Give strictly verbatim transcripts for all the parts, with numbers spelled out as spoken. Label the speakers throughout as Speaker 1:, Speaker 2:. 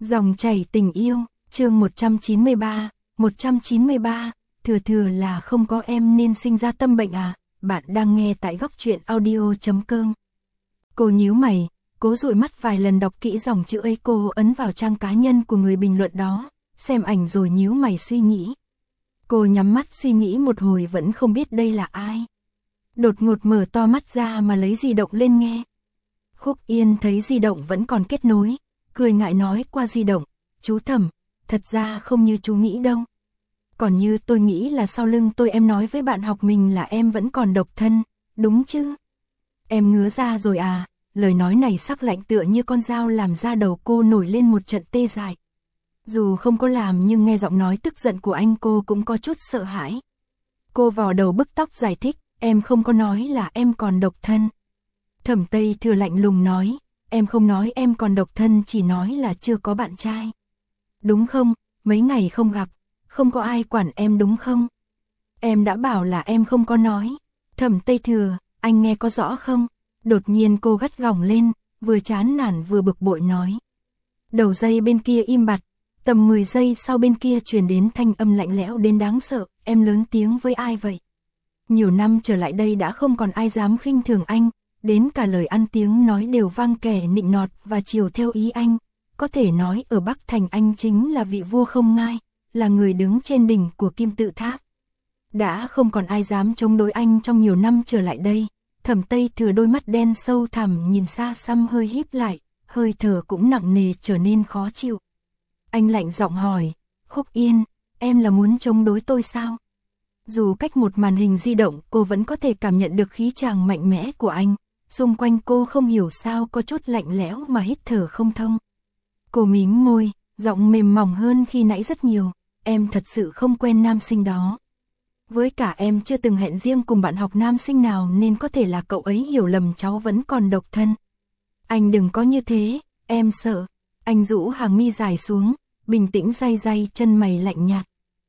Speaker 1: Dòng chảy tình yêu, chương một trăm chín mươi ba, một trăm chín mươi ba, thừa thừa là không có em nên sinh ra tâm bệnh à, bạn đang nghe tại góc truyện audio chấm com. Cô nhíu mày, cố dụi mắt vài lần đọc kỹ dòng chữ ấy, cô ấn vào trang cá nhân của người bình luận đó, xem ảnh rồi nhíu mày suy nghĩ. Cô nhắm mắt suy nghĩ một hồi vẫn không biết đây là ai. Đột ngột mở to mắt ra mà lấy di động lên nghe. Khúc Yên thấy di động vẫn còn kết nối, cười ngại nói qua di động, chú Thẩm, thật ra không như chú nghĩ đâu. Còn như tôi nghĩ là sau lưng tôi em nói với bạn học mình là em vẫn còn độc thân, đúng chứ? Em ngứa ra rồi à? Lời nói này sắc lạnh tựa như con dao làm ra đầu cô nổi lên một trận tê dại. Dù không có làm nhưng nghe giọng nói tức giận của anh cô cũng có chút sợ hãi. Cô vò đầu bứt tóc giải thích, em không có nói là em còn độc thân. Thẩm Tây Thừa lạnh lùng nói, em không nói em còn độc thân, chỉ nói là chưa có bạn trai. Đúng không, mấy ngày không gặp, không có ai quản em đúng không? Em đã bảo là em không có nói. Thẩm Tây Thừa, anh nghe có rõ không? Đột nhiên cô gắt gỏng lên, vừa chán nản vừa bực bội nói. Đầu dây bên kia im bặt, tầm mười giây sau bên kia truyền đến thanh âm lạnh lẽo đến đáng sợ, em lớn tiếng với ai vậy? Nhiều năm trở lại đây đã không còn ai dám khinh thường anh, đến cả lời ăn tiếng nói đều vang kẻ nịnh nọt và chiều theo ý anh. Có thể nói ở Bắc Thành anh chính là vị vua không ngai, là người đứng trên đỉnh của kim tự tháp. Đã không còn ai dám chống đối anh trong nhiều năm trở lại đây. Thẩm Tây Thừa đôi mắt đen sâu thẳm nhìn xa xăm hơi híp lại, hơi thở cũng nặng nề trở nên khó chịu. Anh lạnh giọng hỏi, Khúc Yên, em là muốn chống đối tôi sao? Dù cách một màn hình di động cô vẫn có thể cảm nhận được khí tràng mạnh mẽ của anh, xung quanh cô không hiểu sao có chút lạnh lẽo mà hít thở không thông. Cô mím môi, giọng mềm mỏng hơn khi nãy rất nhiều, em thật sự không quen nam sinh đó. Với cả em chưa từng hẹn riêng cùng bạn học nam sinh nào nên có thể là cậu ấy hiểu lầm cháu vẫn còn độc thân. Anh đừng có như thế, em sợ. Anh rũ hàng mi dài xuống, bình tĩnh day day chân mày lạnh nhạt.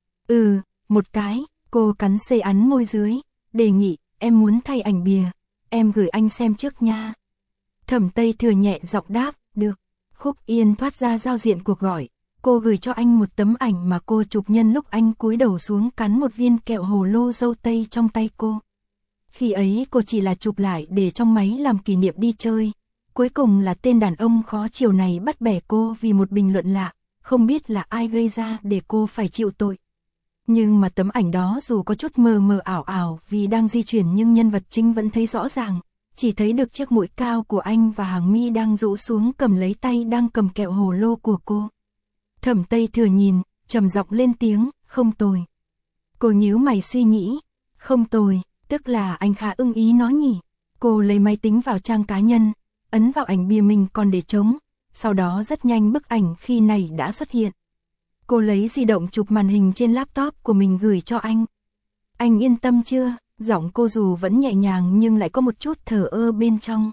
Speaker 1: Ừ, một cái, cô cắn xê ắn môi dưới, đề nghị, em muốn thay ảnh bìa, em gửi anh xem trước nha. Thẩm Tây Thừa nhẹ giọng đáp, được. Khúc Yên thoát ra giao diện cuộc gọi, cô gửi cho anh một tấm ảnh mà cô chụp nhân lúc anh cúi đầu xuống cắn một viên kẹo hồ lô dâu tây trong tay cô. Khi ấy cô chỉ là chụp lại để trong máy làm kỷ niệm đi chơi. Cuối cùng là tên đàn ông khó chiều này bắt bẻ cô vì một bình luận lạ, không biết là ai gây ra để cô phải chịu tội. Nhưng mà tấm ảnh đó dù có chút mờ mờ ảo ảo vì đang di chuyển nhưng nhân vật chính vẫn thấy rõ ràng, chỉ thấy được chiếc mũi cao của anh và hàng mi đang rũ xuống cầm lấy tay đang cầm kẹo hồ lô của cô. Thẩm Tây Thừa nhìn, trầm giọng lên tiếng, không tồi. Cô nhíu mày suy nghĩ, không tồi, tức là anh khá ưng ý nó nhỉ. Cô lấy máy tính vào trang cá nhân, ấn vào ảnh bìa mình còn để trống, sau đó rất nhanh bức ảnh khi này đã xuất hiện. Cô lấy di động chụp màn hình trên laptop của mình gửi cho anh. Anh yên tâm chưa? Giọng cô dù vẫn nhẹ nhàng nhưng lại có một chút thờ ơ bên trong.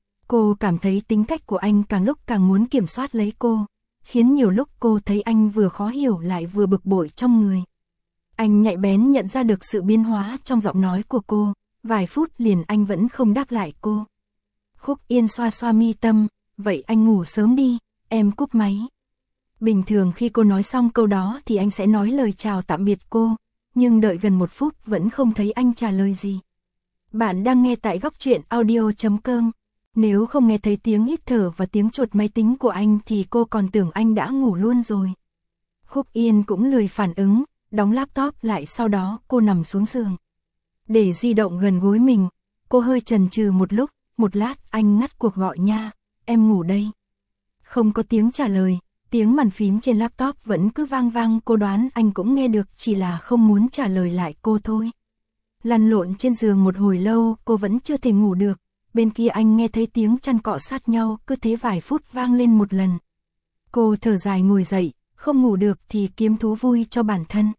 Speaker 1: Cô cảm thấy tính cách của anh càng lúc càng muốn kiểm soát lấy cô, khiến nhiều lúc cô thấy anh vừa khó hiểu lại vừa bực bội trong người. Anh nhạy bén nhận ra được sự biến hóa trong giọng nói của cô, vài phút liền anh vẫn không đáp lại cô. Khúc Yên xoa xoa mi tâm, vậy anh ngủ sớm đi, em cúp máy. Bình thường khi cô nói xong câu đó thì anh sẽ nói lời chào tạm biệt cô, nhưng đợi gần một phút vẫn không thấy anh trả lời gì. Bạn đang nghe tại góc truyện audio chấm com. Nếu không nghe thấy tiếng hít thở và tiếng chuột máy tính của anh thì cô còn tưởng anh đã ngủ luôn rồi. Khúc Yên cũng lười phản ứng, đóng laptop lại sau đó cô nằm xuống giường. Để di động gần gối mình, cô hơi chần chừ một lúc, một lát anh ngắt cuộc gọi nha, em ngủ đây. Không có tiếng trả lời, tiếng bàn phím trên laptop vẫn cứ vang vang, cô đoán anh cũng nghe được chỉ là không muốn trả lời lại cô thôi. Lăn lộn trên giường một hồi lâu cô vẫn chưa thể ngủ được, bên kia anh nghe thấy tiếng chăn cọ sát nhau cứ thế vài phút vang lên một lần. Cô thở dài ngồi dậy, không ngủ được thì kiếm thú vui cho bản thân.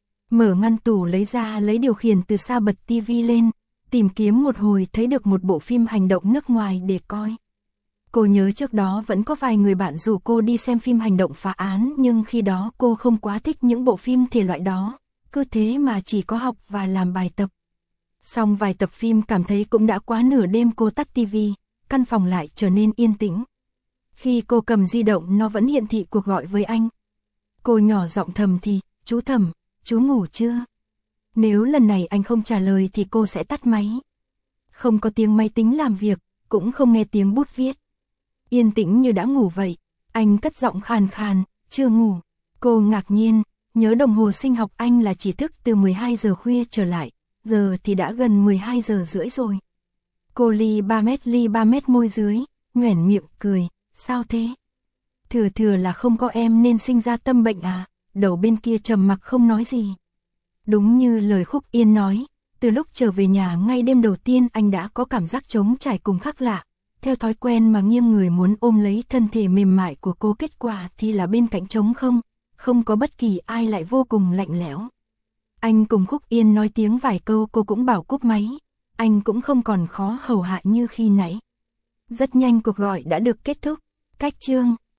Speaker 1: Mở ngăn tủ lấy ra lấy điều khiển từ xa bật tivi lên, tìm kiếm một hồi thấy được một bộ phim hành động nước ngoài để coi. Cô nhớ trước đó vẫn có vài người bạn rủ cô đi xem phim hành động phá án nhưng khi đó cô không quá thích những bộ phim thể loại đó, cứ thế mà chỉ có học và làm bài tập. Xong vài tập phim cảm thấy cũng đã quá nửa đêm cô tắt tivi, căn phòng lại trở nên yên tĩnh. Khi cô cầm di động nó vẫn hiển thị cuộc gọi với anh. Cô nhỏ giọng thầm thì, chú Thẩm, chú ngủ chưa? Nếu lần này anh không trả lời thì cô sẽ tắt máy. Không có tiếng máy tính làm việc, cũng không nghe tiếng bút viết. Yên tĩnh như đã ngủ vậy, anh cất giọng khàn khàn, chưa ngủ. Cô ngạc nhiên, nhớ đồng hồ sinh học anh là chỉ thức từ mười hai giờ khuya trở lại, giờ thì đã gần mười hai giờ rưỡi rồi. Cô ly ba mét ly ba mét môi dưới, nhoẻn miệng cười, sao thế? Thừa thừa là không có em nên sinh ra tâm bệnh à? Đầu bên kia trầm mặc không nói gì. Đúng như lời Khúc Yên nói, từ lúc trở về nhà ngay đêm đầu tiên anh đã có cảm giác trống trải cùng khác lạ. Theo thói quen mà nghiêng người muốn ôm lấy thân thể mềm mại của cô, kết quả thì là bên cạnh trống không, không có bất kỳ ai, lại vô cùng lạnh lẽo. Anh cùng Khúc Yên nói tiếng vài câu, cô cũng bảo cúp máy. Anh cũng không còn khó hầu hạ như khi nãy. Rất nhanh cuộc gọi đã được kết thúc. Cách chương